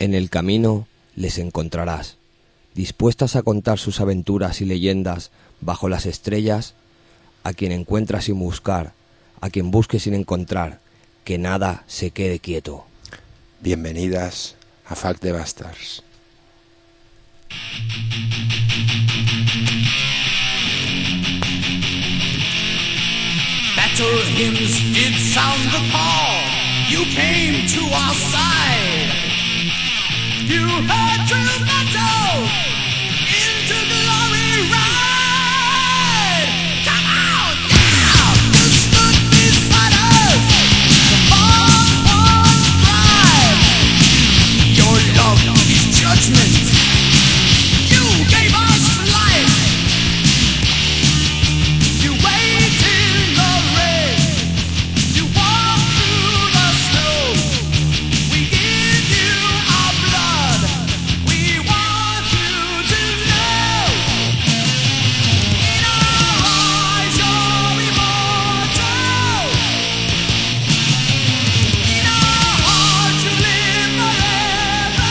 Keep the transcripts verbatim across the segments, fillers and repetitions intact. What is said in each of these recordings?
En el camino les encontrarás, dispuestas a contar sus aventuras y leyendas bajo las estrellas, a quien encuentras sin buscar, a quien busques sin encontrar, que nada se quede quieto. Bienvenidas a Fuck the Bastards. Battle hymns did sound the call. You came to our side. You heard true battle into glory ride. Come on, yeah! You stood beside us. The bomb was pride. Your love is judgment. You gave us life. You waited in the rain. You walked through the snow. We give you our blood. We want you to know. In our eyes you're immortal. In our hearts you live forever.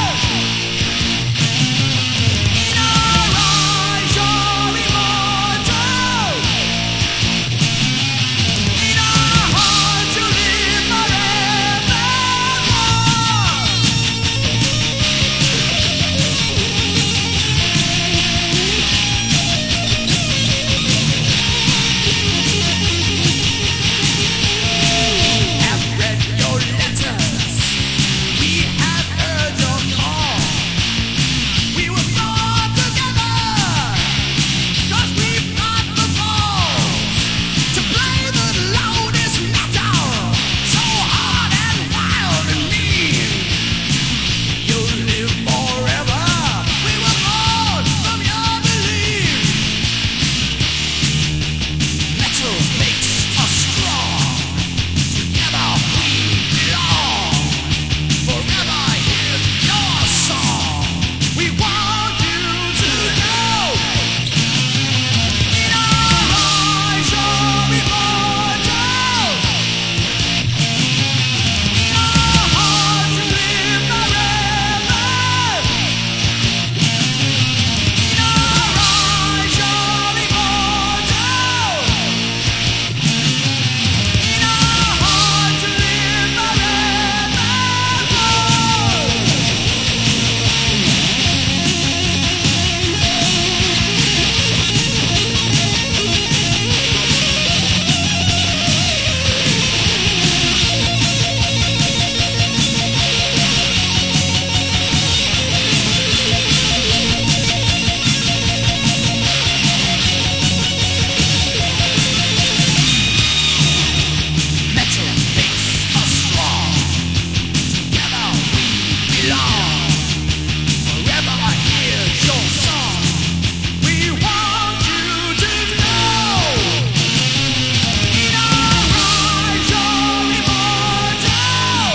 In our eyes you're immortal. In our hearts you live forever. Have read your letters. We have heard your call. We were brought together, 'cause we've got the balls to play the loudest metal, so hard and wild and mean. You'll live forever. We were born from your belief. Metal makes us strong. Together we belong. Forever hear your song. We want you to know. In our eyes you're immortal. In our hearts you live forever. In our eyes you're immortal. In our hearts you live forever. Metal makes us strong. Together we belong. Forever hear your song. We want you to know. In our eyes you're immortal.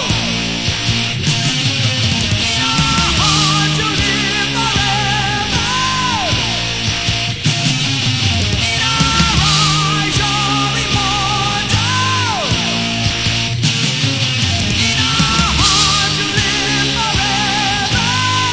In our hearts you live forever. In our eyes you're immortal. In our hearts you live forever.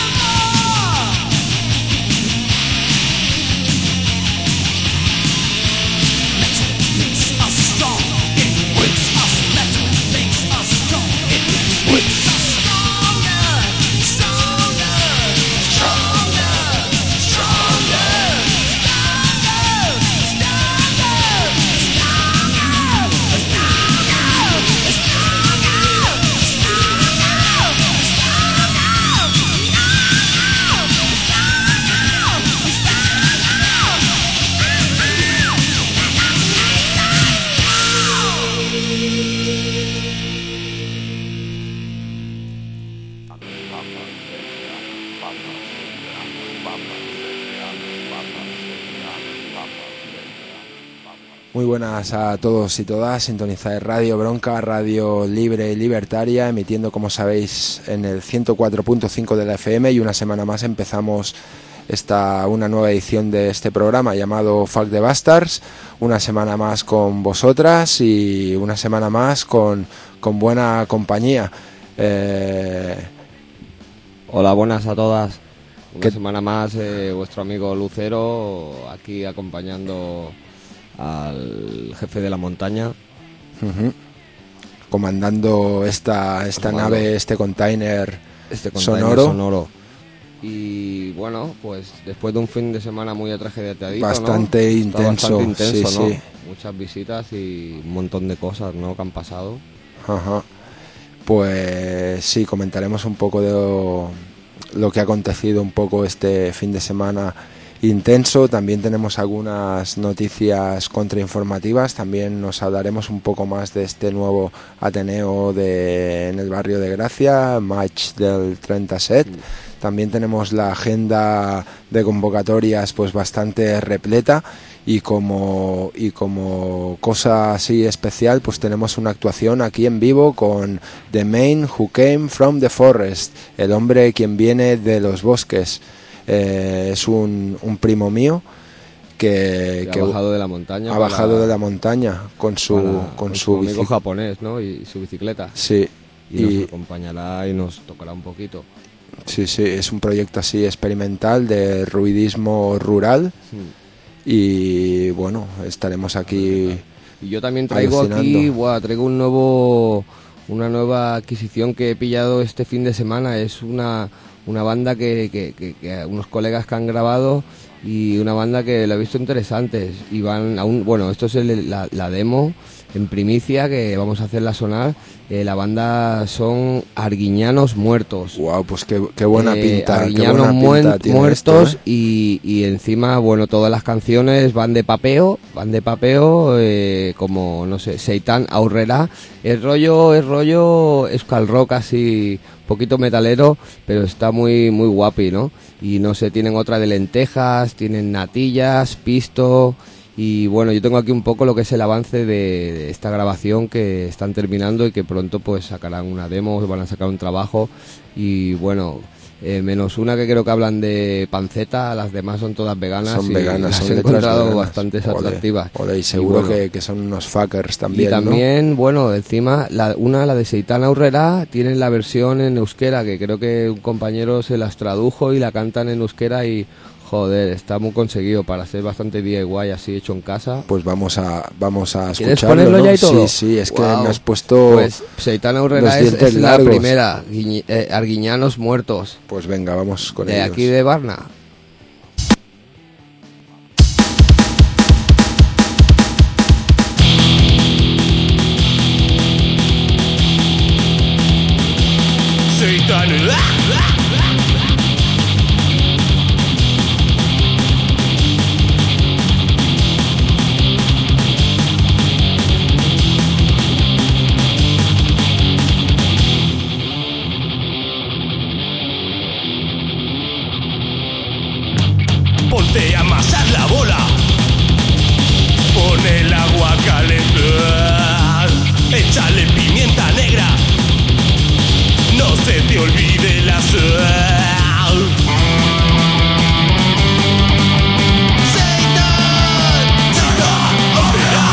Metal makes us strong. It wakes us. Metal makes us strong. It wakes us stronger, stronger, stronger, stronger, Muy buenas a todos y todas, sintonizáis Radio Bronca, radio libre y libertaria, emitiendo, como sabéis, en el ciento cuatro punto cinco de la F M, y una semana más empezamos esta una nueva edición de este programa llamado Fuck the Bastards, una semana más con vosotras y una semana más con, con buena compañía. Eh, Hola, buenas a todas. Una ¿Qué? semana más, eh, vuestro amigo Lucero, aquí acompañando al jefe de la montaña. Uh-huh. Comandando esta, esta Comando. nave, este container, Este container sonoro. sonoro. Y bueno, pues después de un fin de semana muy atragediatadito, Bastante ¿no? Está intenso, bastante intenso, sí, ¿no? sí. Muchas visitas y un montón de cosas, ¿no?, que han pasado. Ajá. Pues sí, comentaremos un poco de lo, lo que ha acontecido un poco este fin de semana intenso. También tenemos algunas noticias contrainformativas. También nos hablaremos un poco más de este nuevo Ateneo de, en el barrio de Gracia, Match del treinta set. También tenemos la agenda de convocatorias pues bastante repleta. Y como, y como cosa así especial, pues tenemos una actuación aquí en vivo con The Man Who Came From The Forest, el hombre quien viene de los bosques. Eh, es un, un primo mío que, Que que ha bajado de la montaña. ha para- bajado de la montaña con su, para- con con su amigo bici. japonés, ¿no? Y su bicicleta. Sí, Y, nos y, acompañará y nos tocará un poquito. sí, sí, es un proyecto así experimental de ruidismo rural. Hmm. Y bueno, estaremos aquí. Y yo también traigo aquí, alucinando. buah, traigo un nuevo, una nueva adquisición que he pillado este fin de semana. Es una, una banda que, que, que, que unos colegas que han grabado y una banda que la he visto interesante. Y van aún, bueno, esto es el- la, la demo en primicia que vamos a hacerla sonar. Eh, la banda son Arguiñanos Muertos. Wow, pues qué, qué buena Eh, pinta, qué Arguiñanos buena muen- pinta tiene muertos esto, ¿eh? y, y encima, bueno, todas las canciones van de papeo, van de papeo, eh, como, no sé, Seitan Aurrera. El rollo, el rollo Euskal Rock así, poquito metalero, pero está muy, muy guapi, ¿no? Y no sé, tienen otra de lentejas, tienen natillas, pisto. Y bueno, yo tengo aquí un poco lo que es el avance de, de esta grabación que están terminando y que pronto pues sacarán una demo, van a sacar un trabajo. Y bueno, eh, menos una que creo que hablan de panceta, las demás son todas veganas. Son y veganas, las son he letras encontrado veganas. bastante Ole, atractivas. ole, y seguro Y bueno, que, que son unos fuckers también, y también, bueno, encima, la, una, la de Seitan Aurrera, tienen la versión en euskera, que creo que un compañero se las tradujo y la cantan en euskera y, joder, está muy conseguido para ser bastante D I Y así hecho en casa. ¿no? Pues vamos a vamos a ¿Quieres escucharlo, ponerlo ¿no? ya y todo? Sí, sí, es que Guau. me has puesto. Pues Seitan Aurrera los es, dientes es la largos. primera, Guiñi- eh, Arguiñanos Muertos, Pues venga, vamos con de ellos. aquí de Varna. Seitan, ponte a amasar la bola, pon el agua caliente, échale pimienta negra, no se te olvide la sal. Seitan, Seitan, Aurrera.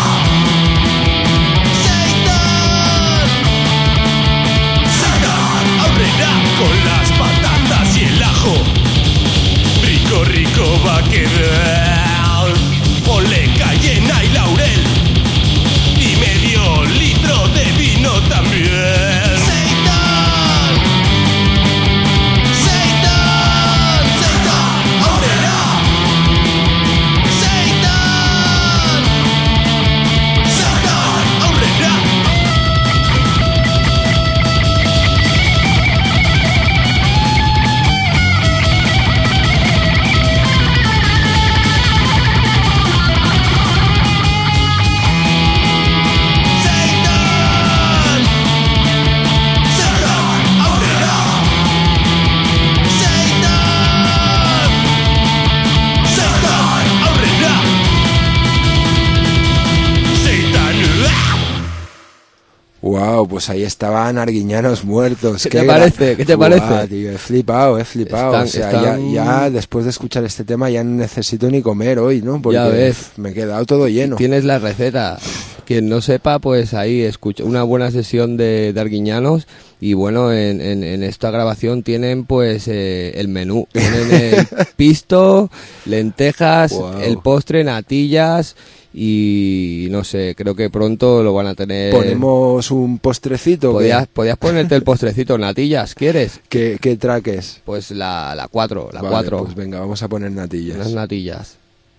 Seitan, Seitan, Aurrera, con las patatas y el ajo. Rico, rico va a quedar. Ponle cayena y laurel y medio litro de vino también. Seitan, Seitan, Seitan, Aurrera. Seitan, Seitan, Aurrera. Seitan, Seitan, Aurrera. Seitan, Seitan, Aurrera. Seitan, Wow, pues ahí estaban Arguiñanos Muertos. ¿Qué te gra- parece? ¿Qué te Buah, parece? tío, he flipado, he flipado. Están- o sea, están- ya, ya después de escuchar este tema ya no necesito ni comer hoy, ¿no? Porque Ya ves. pf, me he quedado todo lleno. Tienes la receta. quien no sepa, pues ahí escucha una buena sesión de, de Arguiñanos. Y bueno, en, en, en esta grabación tienen pues eh, el menú. Tienen el pisto, lentejas, wow. el postre, natillas y no sé, creo que pronto lo van a tener. ¿Ponemos un postrecito? ¿Podías, podías ponerte el postrecito, natillas, ¿quieres? ¿Qué, qué track es? Pues la la cuatro, la vale, cuatro. Pues venga, vamos a poner natillas. Unas natillas.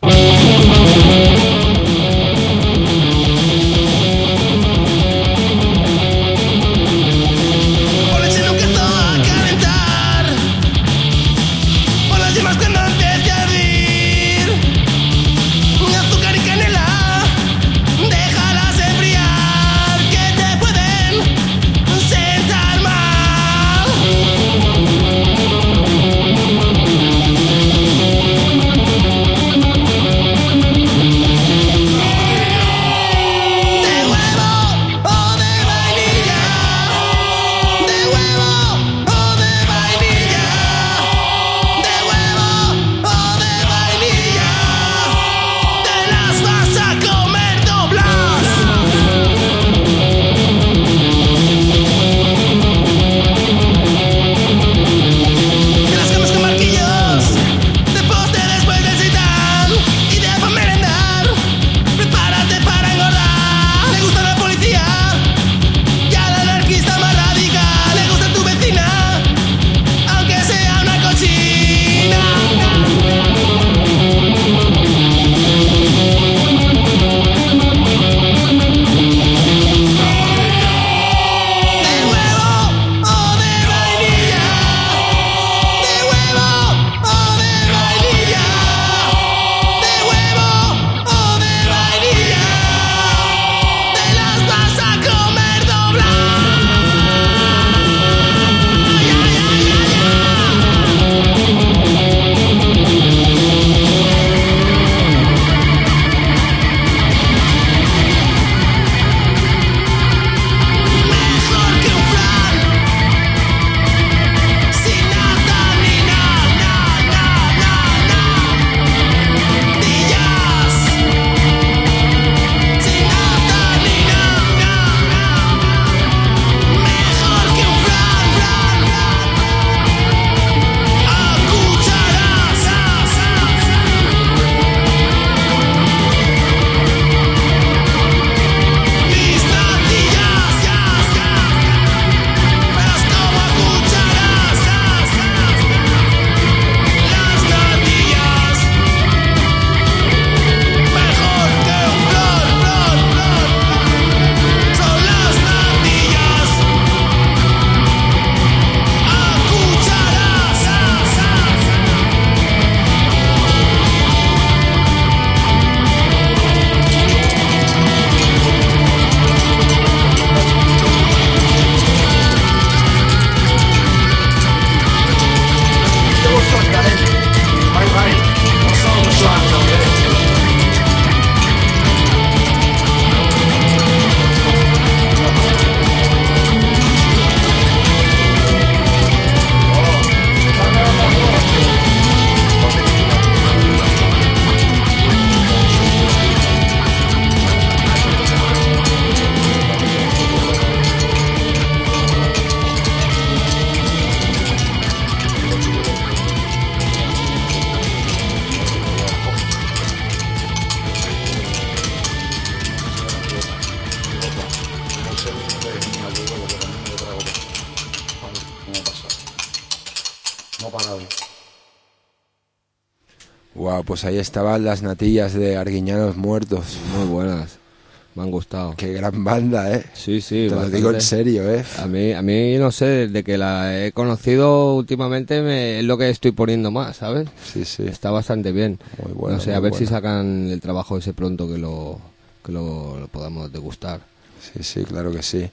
Wow, pues ahí estaban las natillas de Arguiñanos Muertos. Muy buenas, me han gustado. Qué gran banda, ¿eh? Sí, sí. Te bastante. lo digo en serio, ¿eh? A mí, a mí no sé, desde que la he conocido últimamente me, es lo que estoy poniendo más, ¿sabes? Sí, sí. Está bastante bien. Muy bueno. No sé, muy a ver bueno. si sacan el trabajo ese pronto que lo, que lo, lo podamos degustar. Sí, sí, claro que sí.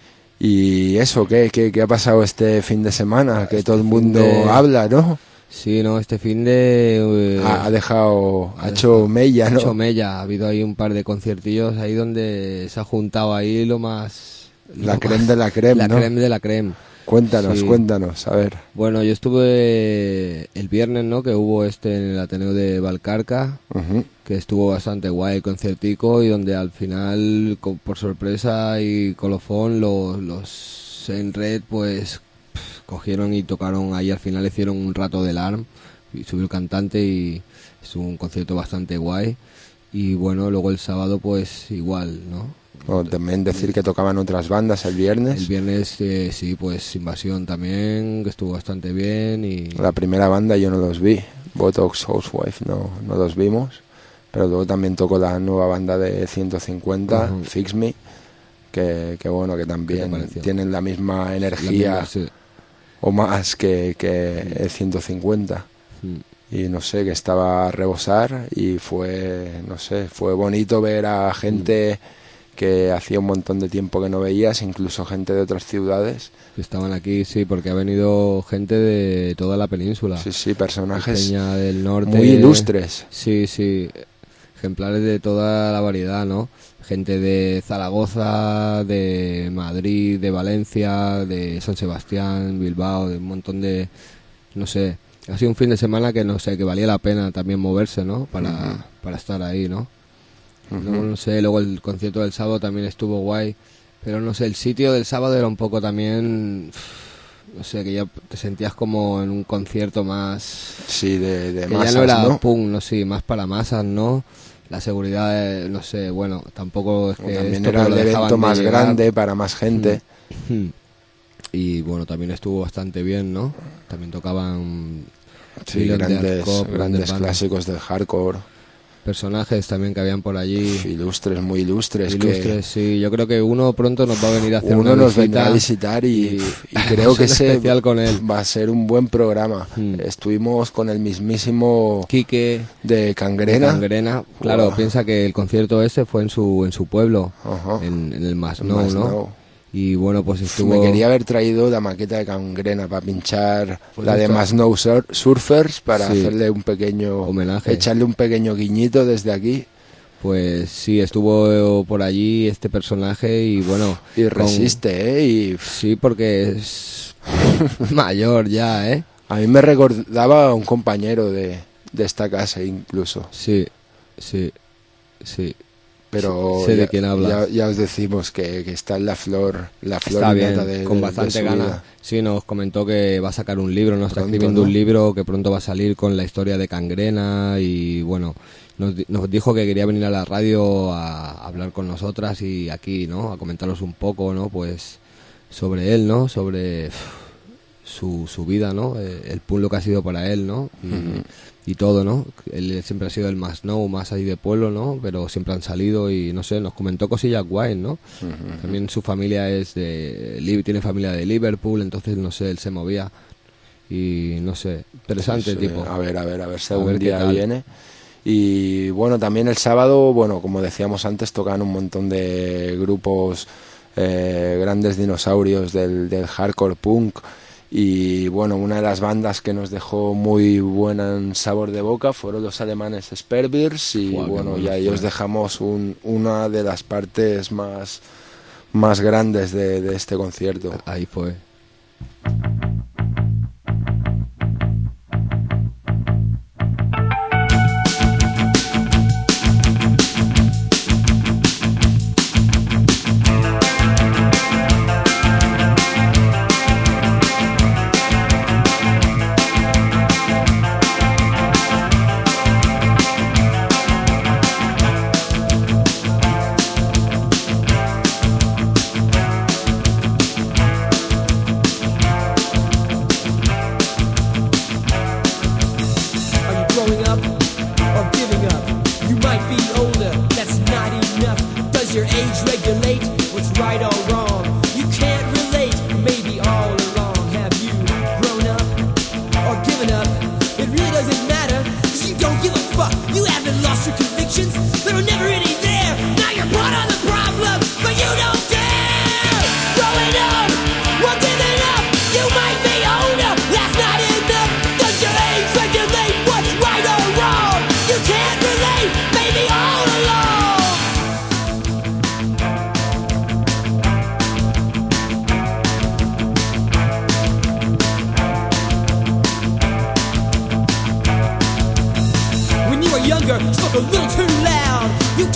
¿Y eso qué, qué, qué ha pasado este fin de semana? Que Este todo el mundo de... habla, ¿no? Sí, no, este fin de... Eh, ha, ha dejado, ha, ha hecho dejado, mella, ¿no? Ha hecho mella, ha habido ahí un par de conciertillos ahí donde se ha juntado ahí lo más... La lo creme más, de la creme, La ¿no? creme de la creme. Cuéntanos, Sí. cuéntanos, a ver. Bueno, yo estuve el viernes, ¿no? Que hubo este en el Ateneo de Valcarca, Ujú. que estuvo bastante guay el conciertico y donde al final, co- por sorpresa y colofón, los, los en Red pues pf, cogieron y tocaron ahí, al final hicieron un rato del A R M y subió el cantante y estuvo un concierto bastante guay. Y bueno, luego el sábado pues igual, ¿no? O también decir que tocaban otras bandas el viernes. El viernes eh, sí, pues Invasión también, que estuvo bastante bien y... La primera banda yo no los vi, Botox Housewife no, no los vimos, pero luego también tocó la nueva banda de ciento cincuenta, Ujú. Fix Me, que, que bueno, que ¿Qué te también pareció? tienen la misma la energía misma, sí. o más que, que el ciento cincuenta. Mm. Y no sé, que estaba a rebosar y fue, no sé, fue bonito ver a gente que hacía un montón de tiempo que no veías, incluso gente de otras ciudades. Que estaban aquí, sí, porque ha venido gente de toda la península. Sí, sí, personajes Peña del norte. muy ilustres. Sí, sí. Ejemplares de toda la variedad, ¿no? Gente de Zaragoza, de Madrid, de Valencia, de San Sebastián, Bilbao, de un montón de... No sé. Ha sido un fin de semana que, no sé, que valía la pena también moverse, ¿no? Para, Ujú. para estar ahí, ¿no? Ujú. Luego, no sé, luego el concierto del sábado también estuvo guay. Pero no sé, el sitio del sábado era un poco también... No sé, que ya te sentías como en un concierto más... Sí, de, de que masas, ya no era ¿no? punk, no sé, más para masas, ¿no? La seguridad, eh, no sé, bueno, tampoco es O que también esto era que lo el dejaban evento de más llegar. grande para más gente. Hmm. Y bueno, también estuvo bastante bien, ¿no? También tocaban Sí, Villain de grandes, Hardcore, grandes bandas. clásicos del hardcore. Personajes también que habían por allí. Uf, ilustres, muy ilustres. Ilustres, sí. Yo creo que uno pronto nos va a venir a que hacer uno una nos visita vendrá a visitar y, y- y creo un que ese especial con él. va a ser un buen programa. Hmm. Estuvimos con el mismísimo Quique de Cangrena. Cangrena. Claro, Wow. piensa que el concierto ese fue en su en su pueblo, Ajá. en, en el Masnou, El ¿no? Masnou. Y bueno, pues estuvo... Me quería haber traído la maqueta de Cangrena para pinchar Pues la de esto- Masnou Sur- Surfers para Sí. hacerle un pequeño Homenaje. echarle un pequeño guiñito desde aquí. Pues sí, estuvo por allí este personaje y bueno... Y con- resiste, ¿eh? Y Sí, porque es mayor ya, ¿eh? a mí me recordaba a un compañero de, de esta casa incluso. Sí, sí, sí. Pero Sé de ya, quién hablas. ya, ya os decimos que, que está en la flor, la flor Está y bien, nata de, con de- bastante de su gana. vida. Sí, nos comentó que va a sacar un libro, ¿no? Está Pronto, escribiendo ¿no? un libro que pronto va a salir con la historia de Cangrena y bueno, nos, di- nos dijo que quería venir a la radio a hablar con nosotras y aquí, ¿no? A comentaros un poco, ¿no? Pues sobre él, ¿no? Sobre uf, su, su vida, ¿no? Eh, el pueblo que ha sido para él, ¿no? Y, Ujú. y todo, ¿no? Él siempre ha sido el más no, más ahí de pueblo, ¿no? Pero siempre han salido y no sé, nos comentó cosillas guays, ¿no? Ujú. También su familia es de Li- tiene familia de Liverpool, entonces no sé, él se movía y no sé, interesante Sí, tipo. A ver, a ver, a ver si A algún ver qué día tal. viene. Y bueno, también el sábado, bueno, como decíamos antes, tocan un montón de grupos, eh, grandes dinosaurios del, del hardcore punk. Y bueno, una de las bandas que nos dejó muy buen sabor de boca fueron los alemanes Sperbeers. Y Fua, qué bueno, bueno y ahí fue. os dejamos un- una de las partes más, más grandes de, de este concierto. Ahí fue. Are you growing up or giving up? You might be older, that's not enough. Does your age regulate what's right or wrong? You can't relate, maybe all along. Have you grown up or given up? It really doesn't matter, cause you don't give a fuck. You haven't lost your convictions, they were never really there. Now you're part of the problem, but you don't dare. Growing up or giving up, you might be older, that's not enough. Does your age regulate what's right or wrong? You can't relate, maybe all along.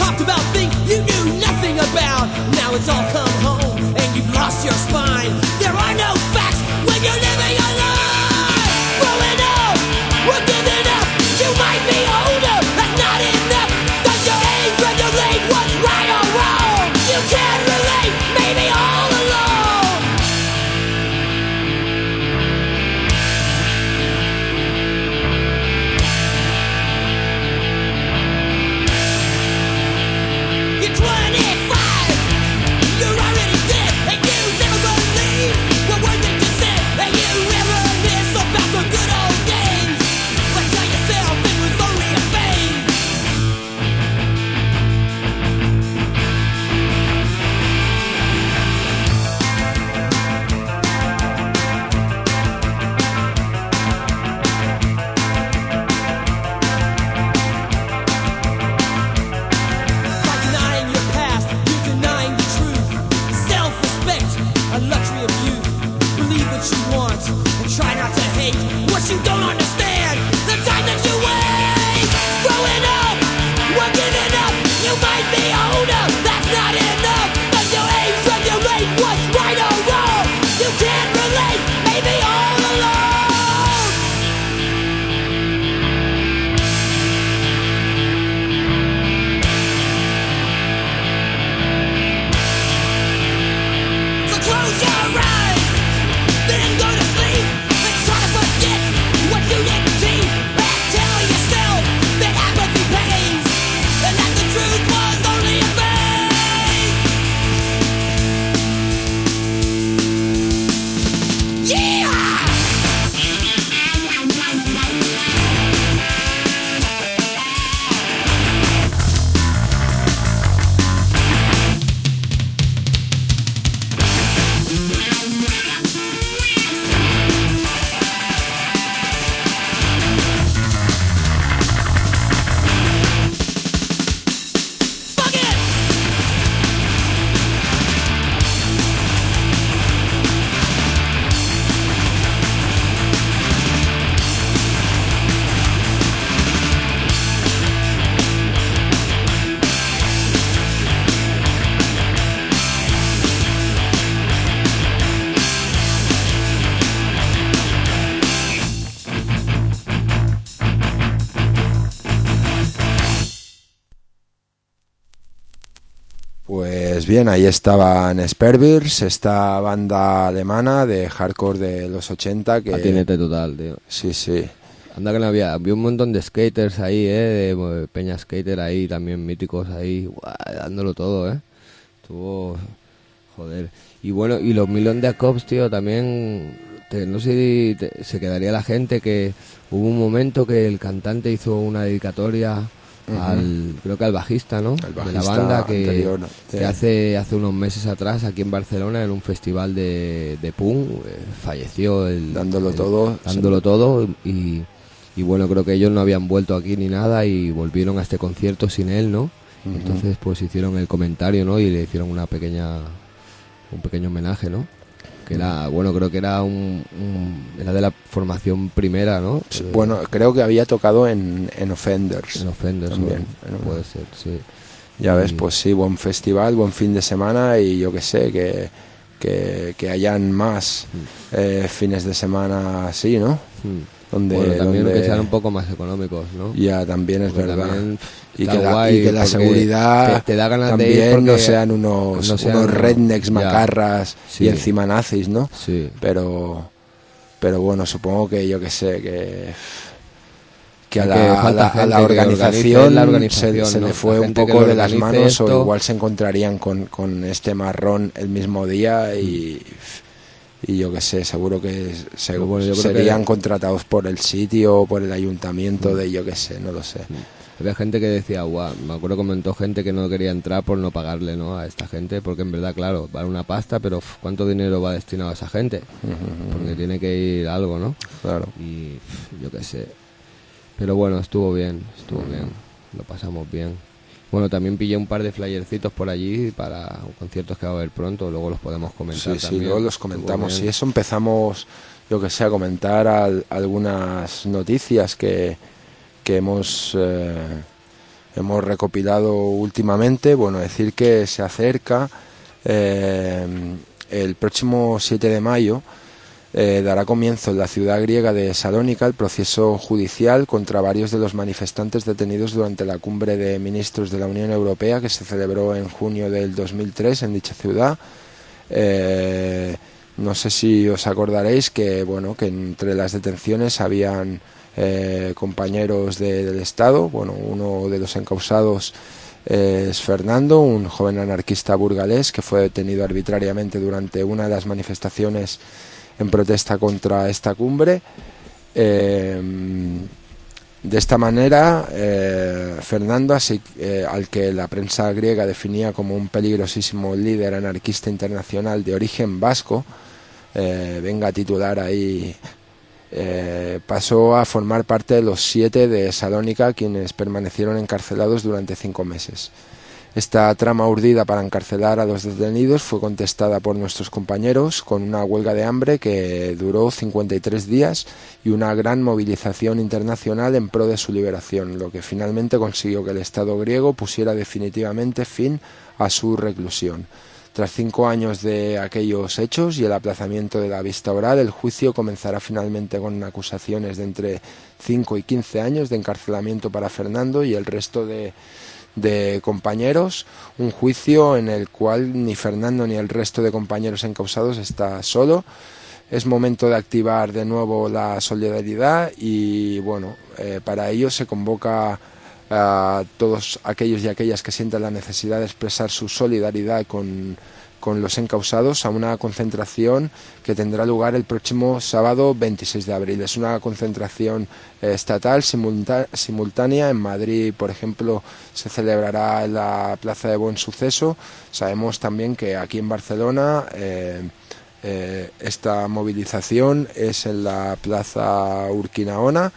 talked about things you knew nothing about. Now it's all come home and you've lost your spine. There are no facts when you're living a lie. Growing up, we're giving up. You might be older, that's not enough. Does your age regulate what's right or wrong? You can't relate, maybe all alone. You're twenty-five, you're already dead, and you never believe what words that you said, and you reminisce about the good old days. But tell yourself it was only a phase. By denying your past, you're denying the truth. Self-respect, a luxury of youth. Believe what you want and try not to hate what you don't understand. The time that you waste. Growing up, we're giving up. You might be older, that's not enough. Does your age regulate what's right or wrong? You can't relate, maybe all alone. So close your eyes, then go to sleep and try to forget what you didn't see. And tell yourself that apathy pays, and that the truth was only a phase. Yeah! Fuck it! Pues bien, ahí estaban Sperbirs, esta banda alemana de hardcore de los ochenta que... Patinete total, tío. Sí, sí. Anda que no había, había un montón de skaters ahí, eh, de peña skater ahí, también míticos ahí, guau, dándolo todo, eh. Estuvo, joder. Y bueno, y los Million de Cops, tío, también, te- no sé si te- se quedaría la gente que hubo un momento que el cantante hizo una dedicatoria al, creo que al bajista, ¿no? El de la bajista banda que, anterior, que sí. hace hace unos meses atrás aquí en Barcelona en un festival de, de punk eh, falleció el, Dándolo el- todo. dándolo todo y, y bueno, creo que ellos no habían vuelto aquí ni nada y volvieron a este concierto sin él, ¿no? Ujú. Entonces pues hicieron el comentario, ¿no? Y le hicieron una pequeña un pequeño homenaje, ¿no? Que era, bueno, creo que era un, un- era de la formación primera, ¿no? Sí, Eh, bueno, creo que había tocado en, en Offenders. en Offenders, también, ¿no? en- Puede ser, sí. Ya ves, Y- pues sí, buen festival, buen fin de semana y yo que sé, que, que, que hayan más eh, fines de semana así, ¿no? Hmm. Donde, Bueno, también donde que sean un poco más económicos, ¿no? ya también es Porque verdad. también Y está que, la, guay y que la porque seguridad te, te da ganas también de ir porque no sean unos, no sean- unos rednecks ya. macarras Sí. y encima nazis, ¿no? Sí, Pero, pero bueno, supongo que yo que sé, que, que a Que la, a falta la, a gente la que organización, organice la se, organización, se ¿no? le fue La un gente que poco lo de las organice manos o esto. igual se encontrarían con, con este marrón el mismo día y, y yo que sé, seguro que se, Pero bueno, yo creo serían que- contratados por el sitio o por el ayuntamiento de yo que sé, no lo sé. había gente que decía, guau, me acuerdo que comentó gente que no quería entrar por no pagarle, ¿no? A esta gente, porque en verdad, claro, vale una pasta, pero uf, ¿cuánto dinero va destinado a esa gente? Porque tiene que ir algo, ¿no? Claro. Y uf, yo qué sé. Pero bueno, estuvo bien, estuvo bien, lo pasamos bien. Bueno, también pillé un par de flyercitos por allí para conciertos que va a haber pronto, luego los podemos comentar Sí, sí, también. luego los Estuvo comentamos. bien. Y eso empezamos, yo que sé, a comentar al- algunas noticias que, que hemos eh, hemos recopilado últimamente. Bueno, decir que se acerca eh, el próximo siete de mayo. Eh, dará comienzo en la ciudad griega de Salónica el proceso judicial contra varios de los manifestantes detenidos durante la cumbre de ministros de la Unión Europea que se celebró en junio del dos mil tres en dicha ciudad. Eh, no sé si os acordaréis que, bueno, que entre las detenciones habían eh, compañeros de, del Estado. Bueno, uno de los encausados eh, es Fernando, un joven anarquista burgalés que fue detenido arbitrariamente durante una de las manifestaciones en protesta contra esta cumbre. Eh, de esta manera, eh, Fernando, así, eh, al que la prensa griega definía como un peligrosísimo líder anarquista internacional de origen vasco, eh, venga a titular ahí, eh, pasó a formar parte de los siete de Salónica, quienes permanecieron encarcelados durante cinco meses. Esta trama urdida para encarcelar a los detenidos fue contestada por nuestros compañeros con una huelga de hambre que duró cincuenta y tres días y una gran movilización internacional en pro de su liberación, lo que finalmente consiguió que el Estado griego pusiera definitivamente fin a su reclusión. Tras cinco años de aquellos hechos y el aplazamiento de la vista oral, el juicio comenzará finalmente con acusaciones de entre cinco y quince años de encarcelamiento para Fernando y el resto de de compañeros, un juicio en el cual ni Fernando ni el resto de compañeros encausados está solo. Es momento de activar de nuevo la solidaridad y bueno, eh, para ello se convoca a todos aquellos y aquellas que sientan la necesidad de expresar su solidaridad con con los encausados a una concentración que tendrá lugar el próximo sábado veintiséis de abril. Es una concentración eh, estatal simultá- simultánea. En Madrid, por ejemplo, se celebrará en la Plaza de Buen Suceso. Sabemos también que aquí en Barcelona eh, eh, esta movilización es en la Plaza Urquinaona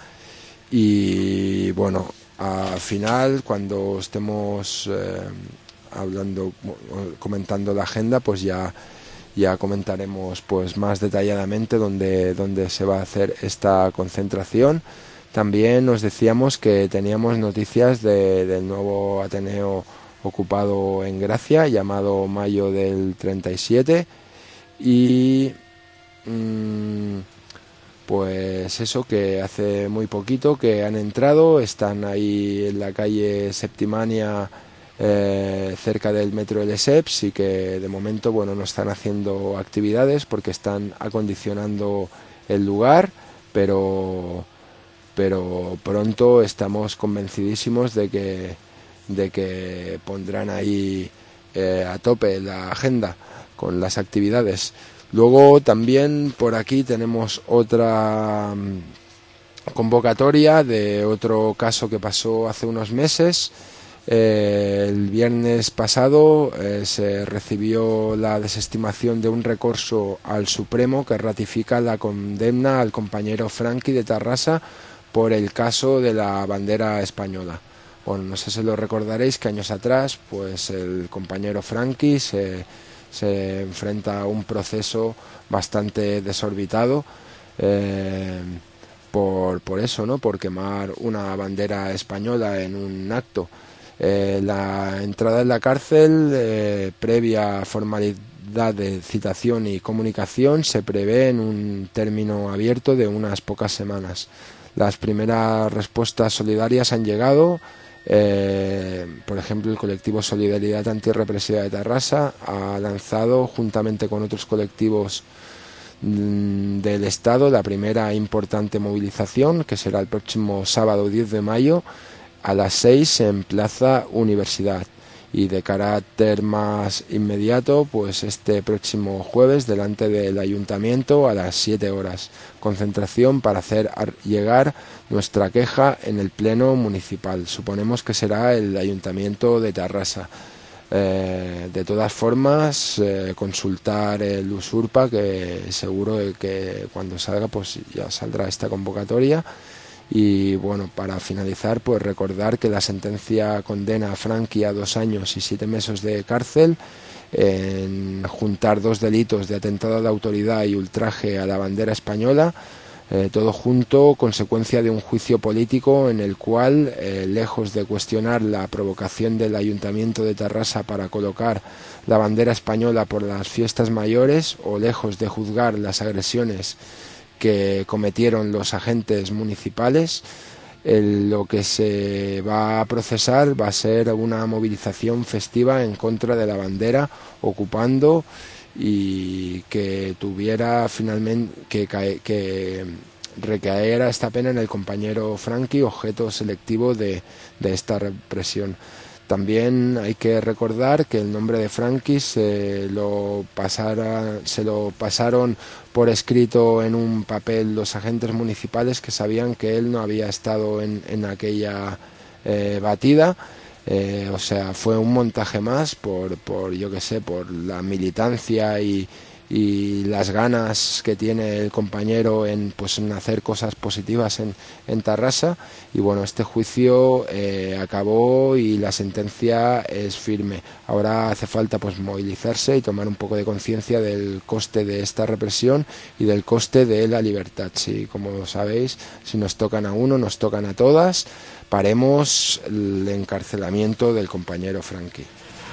y bueno, al final, cuando estemos eh, hablando, comentando la agenda, pues ya ya comentaremos pues más detalladamente dónde, dónde se va a hacer esta concentración. También nos decíamos que teníamos noticias de, del nuevo Ateneo ocupado en Gracia, llamado Mayo del treinta y siete, y mmm, pues eso, que hace muy poquito que han entrado, están ahí en la calle Septimania, Eh, cerca del metro de Lesseps, y que de momento bueno no están haciendo actividades porque están acondicionando el lugar, pero pero pronto estamos convencidísimos de que de que pondrán ahí eh, a tope la agenda con las actividades. Luego también por aquí tenemos otra um, convocatoria de otro caso que pasó hace unos meses. Eh, el viernes pasado eh, se recibió la desestimación de un recurso al Supremo que ratifica la condena al compañero Franqui de Tarrasa por el caso de la bandera española. Bueno, no sé si lo recordaréis que años atrás pues el compañero Franqui se, se enfrenta a un proceso bastante desorbitado eh, por, por eso, ¿no? Por quemar una bandera española en un acto. Eh, la entrada en la cárcel, eh, previa formalidad de citación y comunicación, se prevé en un término abierto de unas pocas semanas. Las primeras respuestas solidarias han llegado. Eh, por ejemplo, el colectivo Solidaridad Antirrepresiva de Tarrasa ha lanzado, juntamente con otros colectivos mmm, del Estado, la primera importante movilización, que será el próximo sábado diez de mayo, a las seis en Plaza Universidad, y de carácter más inmediato pues este próximo jueves delante del Ayuntamiento a las siete horas, concentración para hacer llegar nuestra queja en el Pleno Municipal. Suponemos que será el Ayuntamiento de Tarrasa. Eh, de todas formas, eh, consultar el Usurpa, que seguro que cuando salga pues ya saldrá esta convocatoria. Y bueno, para finalizar, pues recordar que la sentencia condena a Franqui a dos años y siete meses de cárcel en juntar dos delitos de atentado a la autoridad y ultraje a la bandera española, Eh, todo junto, consecuencia de un juicio político en el cual, eh, lejos de cuestionar la provocación del Ayuntamiento de Tarrasa para colocar la bandera española por las fiestas mayores, o lejos de juzgar las agresiones que cometieron los agentes municipales, el, lo que se va a procesar va a ser una movilización festiva en contra de la bandera, ocupando, y que tuviera finalmente que, cae, que recaera esta pena en el compañero Franky, objeto selectivo de, de esta represión. También hay que recordar que el nombre de Franky se lo, pasara, se lo pasaron por escrito en un papel los agentes municipales, que sabían que él no había estado en, en aquella eh, batida. Eh, o sea, fue un montaje más por, por yo que sé, por la militancia y, y las ganas que tiene el compañero en, pues, en hacer cosas positivas en, en Tarrasa. Y bueno, este juicio eh, acabó y la sentencia es firme. Ahora hace falta pues movilizarse y tomar un poco de conciencia del coste de esta represión y del coste de la libertad. Sí, como sabéis, si nos tocan a uno, nos tocan a todas. Paremos el encarcelamiento del compañero Franky.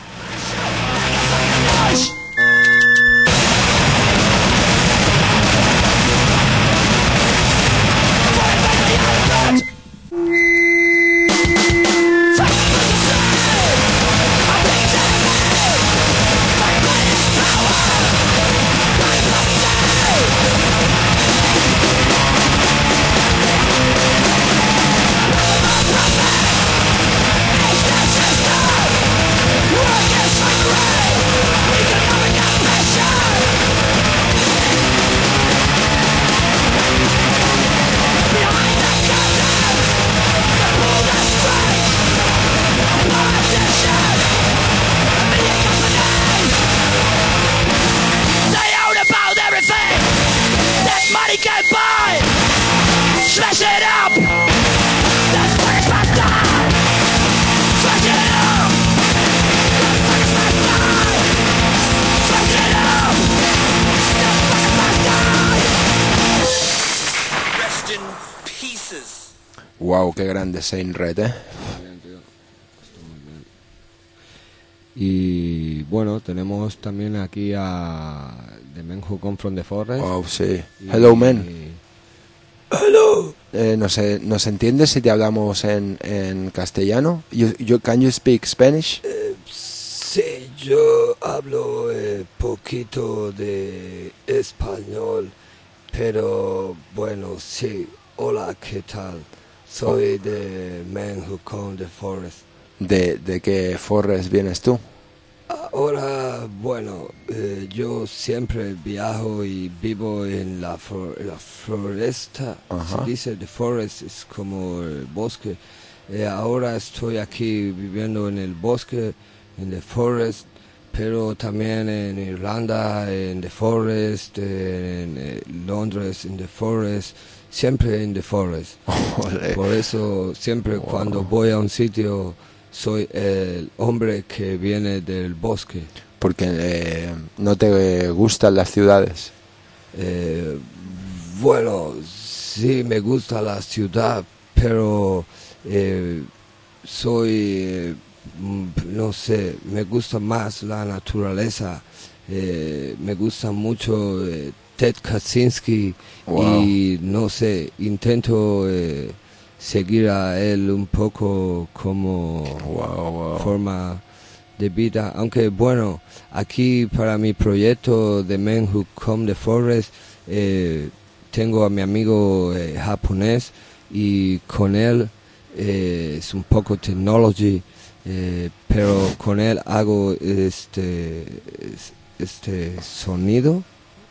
Wow, qué grande Saint Red, ¿eh? Y bueno, tenemos también aquí a The Men Who Come From The Forest. Wow, sí. Y, Hello, men. Y... Hello. Eh, no sé, ¿nos entiendes si te hablamos en, en castellano? You, you, can you speak Spanish? Eh, sí, yo hablo eh, poquito de español, pero bueno, sí. Hola, ¿qué tal? Soy oh. de Men Who Come The Forest. ¿De, de qué forest vienes tú? Ahora, bueno, eh, yo siempre viajo y vivo en la, for, la floresta. Ajá. Se dice the forest, es como el bosque. Eh, ahora estoy aquí viviendo en el bosque, en the forest, pero también en Irlanda, en the forest, en eh, Londres, en the forest, siempre en the forest. Olé. Por eso siempre wow. Cuando voy a un sitio soy el hombre que viene del bosque. Porque eh, no te gustan las ciudades. Eh, bueno, sí me gusta la ciudad, pero eh, soy, eh, no sé, me gusta más la naturaleza. Eh, me gusta mucho eh, Ted Kaczynski. Wow. Y no sé, intento eh, seguir a él un poco como wow, wow. forma de vida, aunque bueno, aquí para mi proyecto The Men Who Come The Forest eh, tengo a mi amigo eh, japonés y con él eh, es un poco technology, eh, pero con él hago este este sonido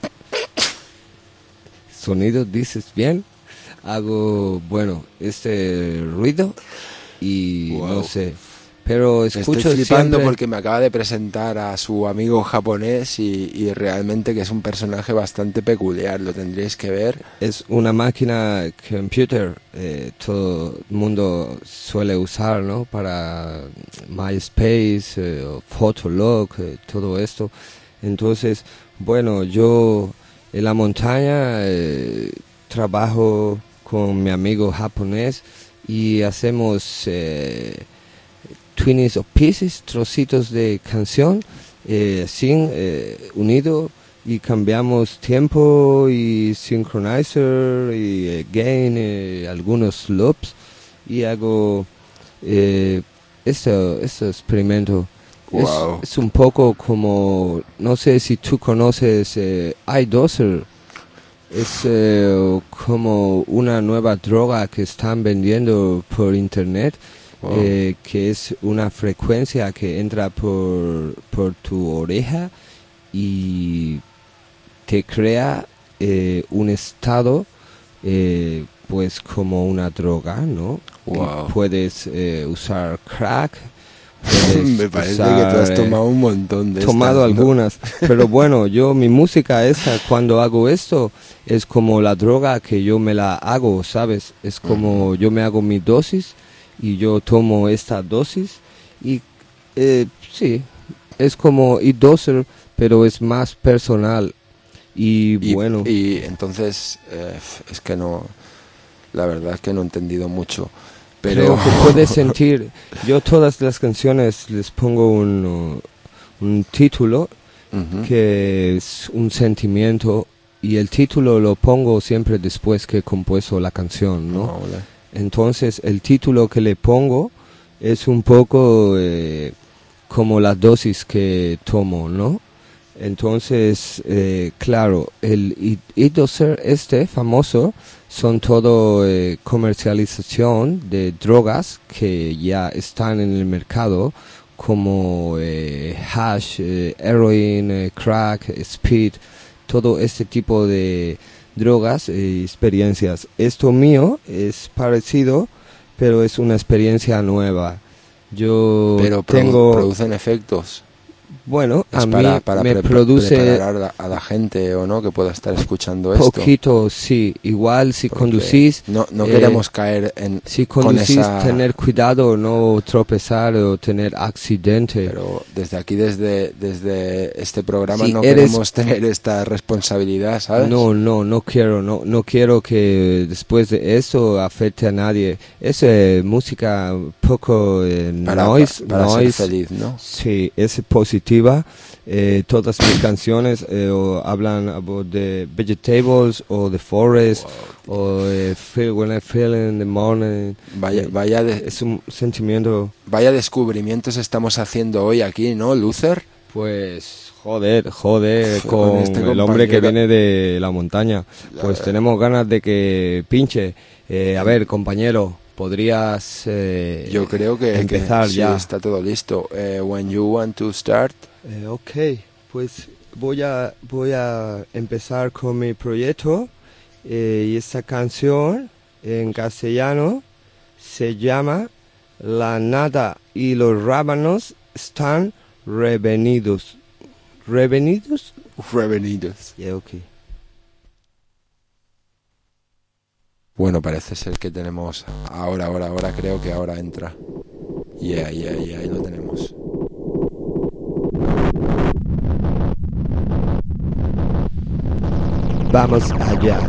sonido dices bien, hago bueno este ruido y wow. No sé. Pero escucho Estoy flipando siempre... porque me acaba de presentar a su amigo japonés y, y realmente que es un personaje bastante peculiar, lo tendréis que ver. Es una máquina computer, eh, todo el mundo suele usar, ¿no? Para MySpace, eh, Fotolog, eh, todo esto. Entonces, bueno, yo en la montaña eh, trabajo con mi amigo japonés y hacemos eh, twinies of pieces, trocitos de canción, eh, sin eh, unido, y cambiamos tiempo y synchronizer y eh, gain, eh, algunos loops, y hago eh, este, este experimento. Wow. Es, es un poco como, no sé si tú conoces eh, iDozer. Es eh, como una nueva droga que están vendiendo por internet, wow. eh, que es una frecuencia que entra por, por tu oreja y te crea eh, un estado eh, pues como una droga, ¿no? Wow. Y puedes eh, usar crack. Puedes Me parece usar, que tú has eh, tomado un montón de tomado estas, ¿no? algunas, pero bueno, yo mi música esa, cuando hago esto, es como la droga que yo me la hago, ¿sabes? Es como yo me hago mi dosis y yo tomo esta dosis y eh, sí, es como iDozer, pero es más personal y, Y, bueno. y entonces, eh, es que no, la verdad es que no he entendido mucho. Pero Creo que puedes sentir, yo todas las canciones les pongo un, uh, un título uh-huh. que es un sentimiento, y el título lo pongo siempre después que he compuesto la canción, ¿no? Oh, vale. Entonces el título que le pongo es un poco eh, como la dosis que tomo, ¿no? Entonces, eh, claro, el iDozer este famoso son todo eh, comercialización de drogas que ya están en el mercado, como eh, hash, eh, heroin, eh, crack, speed, todo este tipo de drogas y experiencias. Esto mío es parecido, pero es una experiencia nueva. Yo pero produ- tengo... producen efectos. Bueno, Es a para, mí para me pre- produce preparar a la, a la gente o no que pueda estar escuchando esto. poquito, sí. Igual si Porque conducís, no, no eh, queremos caer en si con conducís, esa, tener cuidado, no tropezar o tener accidente. pero desde aquí, desde desde este programa, Si no eres- queremos tener esta responsabilidad, ¿sabes? No, no, no quiero, no, no quiero que después de eso afecte a nadie. Es eh, música poco eh, para, noise, pa- para noise. ser feliz, ¿no? Sí, es positiva. Eh, todas mis canciones eh, o hablan about the vegetables o the forest, Wow, o eh, feel when I feel in the morning. Vaya, Eh, vaya, de- es un sentimiento, vaya descubrimientos estamos haciendo hoy aquí, ¿no, Luther? pues, joder, joder, Con con este el hombre que compañero. viene de la montaña. Pues La- tenemos ganas de que pinche. Eh, a ver, compañero, podrías eh, Yo creo que, empezar que sí, ya. está todo listo. Eh, when you want to start, Eh, ok, pues voy a, voy a empezar con mi proyecto, eh, y esta canción en castellano se llama La nada y los rábanos están revenidos. ¿Revenidos? Revenidos. Yeah, ok. Bueno, parece ser que tenemos ahora, ahora, ahora, creo que ahora entra. Yeah, yeah, yeah, ahí lo tenemos. Vamos allá.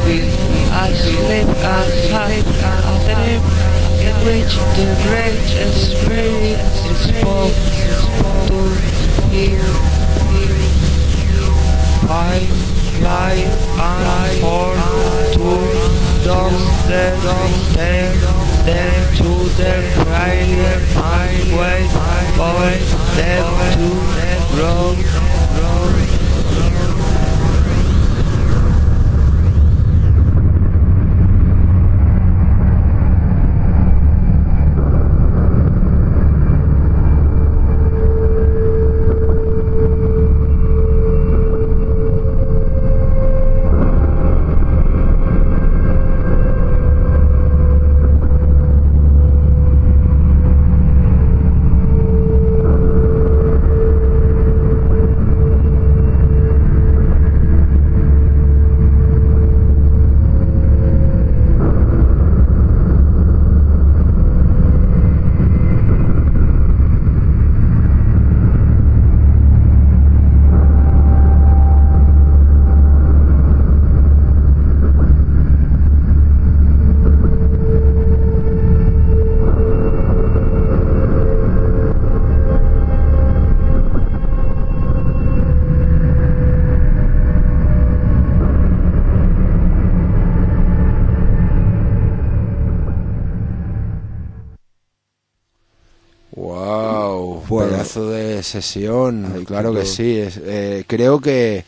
feel, I sleep and type and dream, in which the great spirit is spoke to hear, five, life and form to those that stand them to their prayer and wait for them to grow. Sesión, Ay, claro que sí. Es, eh, creo que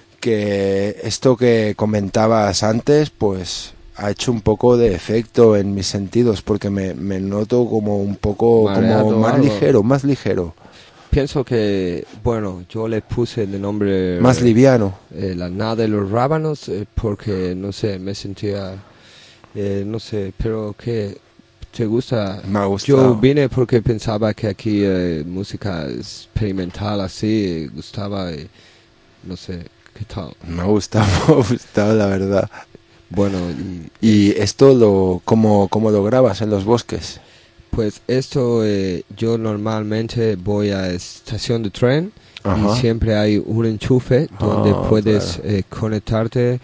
que esto que comentabas antes, pues ha hecho un poco de efecto en mis sentidos, porque me, me noto como un poco Mareado como más algo. ligero, más ligero. Pienso que, bueno, yo le puse el nombre más eh, liviano, eh, la nada de los rábanos, eh, porque no sé, me sentía, eh, no sé, pero que ¿te gusta? Me ha gustado. Yo vine porque pensaba que aquí eh, música experimental así gustaba y no sé qué tal. Me ha gustado, me ha gustado la verdad. Bueno, y, y esto lo cómo cómo lo grabas en los bosques. Pues esto eh, yo normalmente voy a estación de tren. Ajá. Y siempre hay un enchufe donde oh, puedes claro. eh, conectarte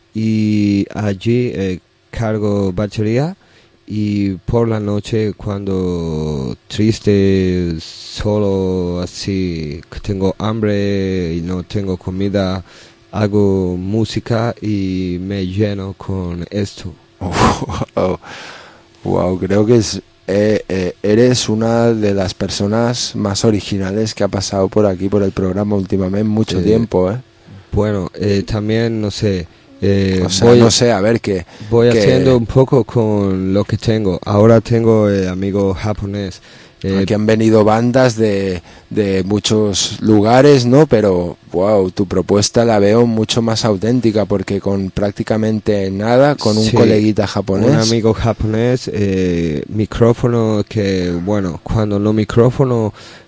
y allí eh, cargo batería. Y por la noche, cuando triste, solo así, que tengo hambre y no tengo comida, hago música y me lleno con esto. Wow, wow, creo que es, eh, eh, eres una de las personas más originales que ha pasado por aquí, por el programa últimamente, mucho eh, tiempo, ¿eh? Bueno, eh, también, no sé... Eh, o sea, voy, no sé, a ver qué. Voy que... haciendo un poco con lo que tengo. Ahora tengo eh, amigo japonés. Eh, Aquí han venido bandas de, de muchos lugares, ¿no? Pero, wow, tu propuesta la veo mucho más auténtica, porque con prácticamente nada, con un sí, coleguita japonés. Un amigo japonés, eh, micrófono que, bueno, cuando no micrófono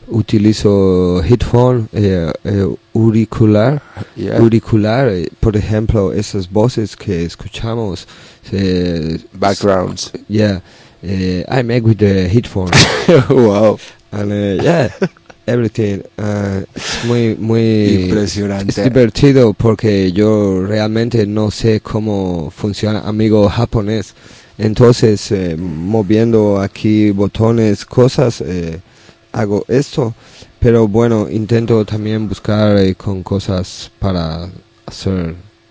utilizo headphone, eh, eh, auricular, yeah. auricular, eh, por ejemplo, esas voces que escuchamos. Eh, Backgrounds. Yeah. Uh, I make with the headphone. Wow. And uh, yeah, everything. Uh, es muy, muy impresionante. Es divertido porque yo realmente no sé cómo funciona amigo japonés. Entonces, eh, moviendo aquí botones, cosas, eh, hago esto. Pero bueno, intento también buscar eh, con cosas para hacer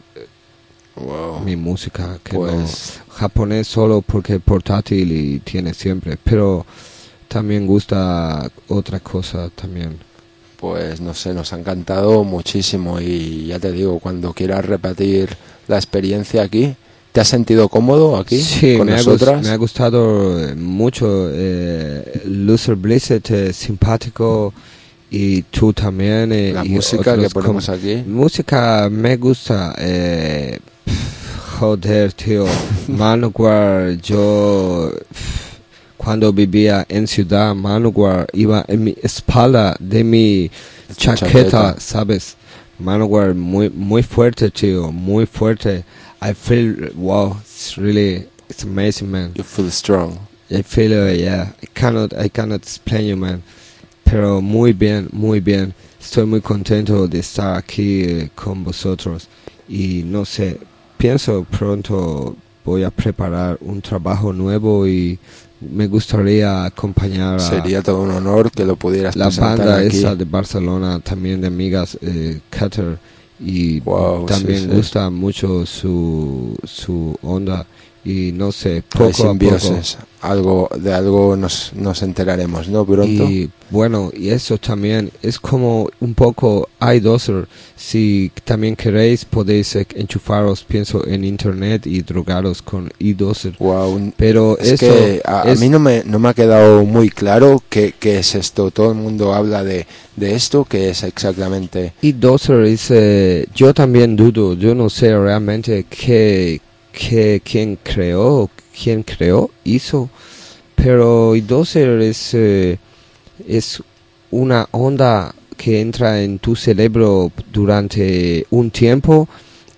wow. mi música, que pues... no japonés solo porque portátil y tiene siempre, pero también gusta otra cosa también. Pues no sé, nos ha encantado muchísimo y ya te digo, cuando quieras repetir la experiencia aquí, ¿te has sentido cómodo aquí sí, con me nosotras? Ha, me ha gustado mucho, eh, Loser Blizzard, eh, simpático. Y tú también. Eh, la y música que ponemos aquí. Música me gusta. Eh, joder, tío. Manowar, yo. Cuando vivía en Ciudad Manowar, iba en mi espalda de mi chaqueta, chaqueta, ¿sabes? Manowar, muy, muy fuerte, tío. Muy fuerte. I feel, wow, it's really, it's amazing, man. You feel strong. I feel, uh, yeah. I cannot, I cannot explain you, man. Pero muy bien, muy bien. Estoy muy contento de estar aquí eh, con vosotros. Y no sé, pienso pronto voy a preparar un trabajo nuevo y me gustaría acompañar a Sería todo un honor que lo pudieras la presentar banda aquí. esa de Barcelona, también de amigas, eh, Cutter, y Wow, también sí, sí. gusta mucho su, su onda. Y no sé, Hay poco a poco. simbioses. Algo, de algo nos, nos enteraremos, ¿no? Pronto. Y bueno, y eso también es como un poco iDozer. Si también queréis, podéis eh, enchufaros, pienso, en internet y drogaros con iDozer. Wow, Pero es eso que a, a es- mí no me, no me ha quedado muy claro qué, qué es esto. Todo el mundo habla de, de esto, ¿qué es exactamente? iDozer es, eh, yo también dudo, yo no sé realmente qué, qué, quién creó, quién creó, hizo, pero iDozer es, eh, es una onda que entra en tu cerebro durante un tiempo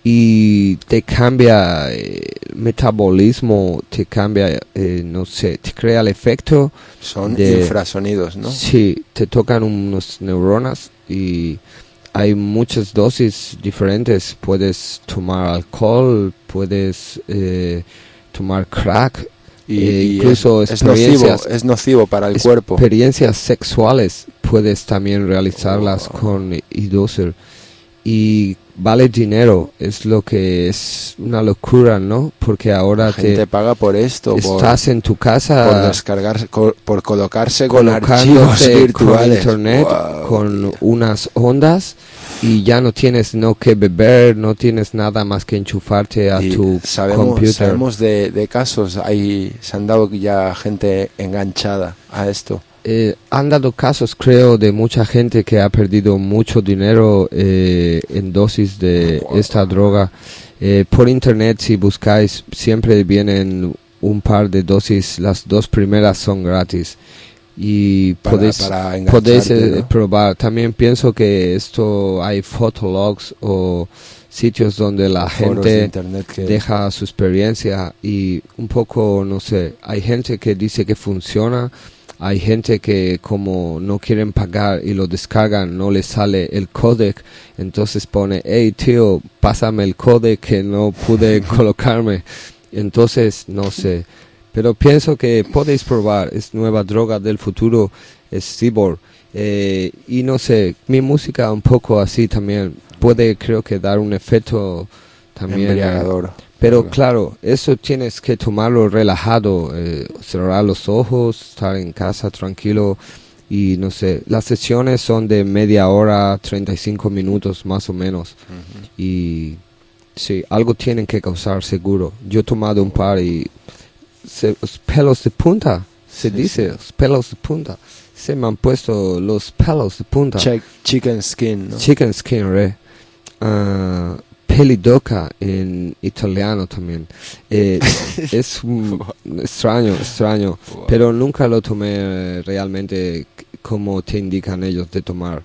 y te cambia eh, el metabolismo, te cambia, eh, no sé, te crea el efecto. Son de- infrasonidos, ¿no? Sí, te tocan unos neuronas y hay muchas dosis diferentes. Puedes tomar alcohol, puedes eh, tomar crack, Y, eh, y incluso es, es nocivo, experiencias, es nocivo para el cuerpo. experiencias sexuales puedes también realizarlas Wow. con iDozer. Y vale dinero, es lo que es una locura, ¿no? Porque ahora La gente te paga por esto, por, estás en tu por casa descargar, co- por colocarse con archivos colocándote con virtuales. internet, Wow, con tío. unas ondas y ya no tienes no que beber, no tienes nada más que enchufarte a Y tu sabemos, computer. sabemos de, de casos, hay, se han dado ya gente enganchada a esto. Eh, han dado casos, creo, de mucha gente que ha perdido mucho dinero eh, en dosis de esta droga. Eh, por internet, si buscáis, siempre vienen un par de dosis. Las dos primeras son gratis y Para- podéis, para podéis engancharte, eh, ¿no? probar. También pienso que esto hay fotologs o sitios donde la Foros de gente internet que deja su experiencia y un poco, no sé, hay gente que dice que funciona, hay gente que como no quieren pagar y lo descargan, no les sale el codec, entonces pone, hey tío, pásame el codec que no pude colocarme, entonces no sé, pero pienso que podéis probar, es nueva droga del futuro, es Cyborg, eh, y no sé, mi música un poco así también puede creo que dar un efecto también. embriagador. Pero Claro. claro, eso tienes que tomarlo relajado, eh, cerrar los ojos, estar en casa tranquilo y no sé, las sesiones son de media hora, treinta y cinco minutos más o menos y sí, algo tienen que causar seguro. Yo he tomado un par y se, los pelos de punta, se Sí, dice, sí. los pelos de punta, se me han puesto los pelos de punta. Check, chicken skin, ¿no? Chicken skin, re. Ah, pelidoca en italiano también. Eh, es un- extraño, extraño, Wow. pero nunca lo tomé eh, realmente c- como te indican ellos de tomar.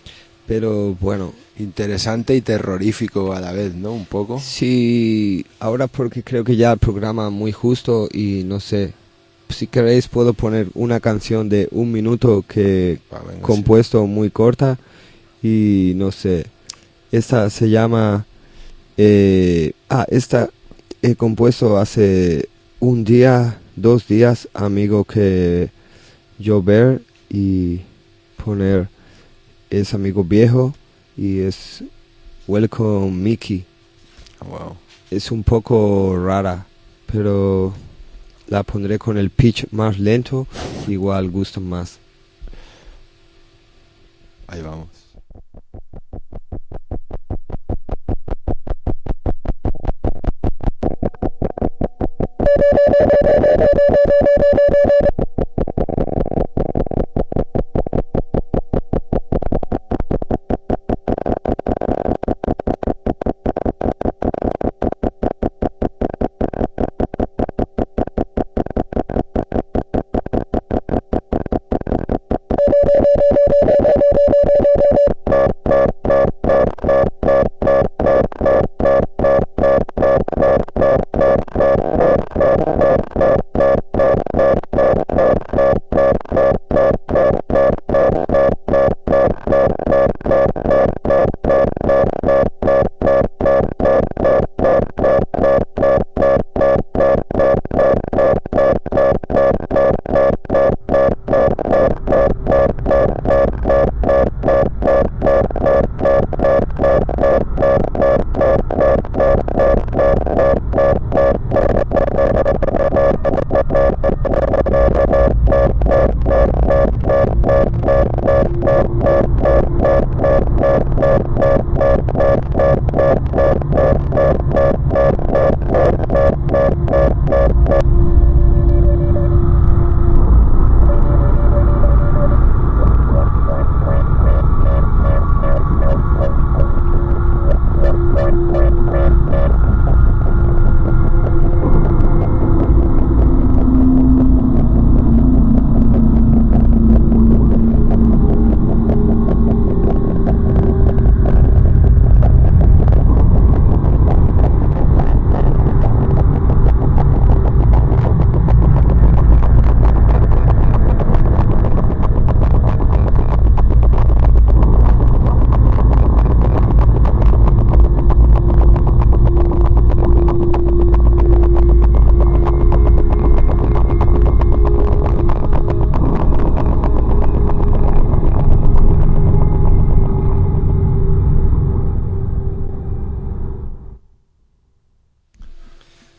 Pero bueno, Interesante y terrorífico a la vez, ¿no? Un poco. sí, ahora porque creo que ya el programa muy justo y no sé, si queréis puedo poner una canción de un minuto que Va, venga, compuesto muy corta y no sé, esta se llama eh, ah esta he compuesto hace un día, dos días, amigo, que llover y poner es amigo viejo y es Welcome Mickey. sí. Wow. Es un poco rara, pero la pondré con el pitch más lento, igual gusta más. Ahí vamos.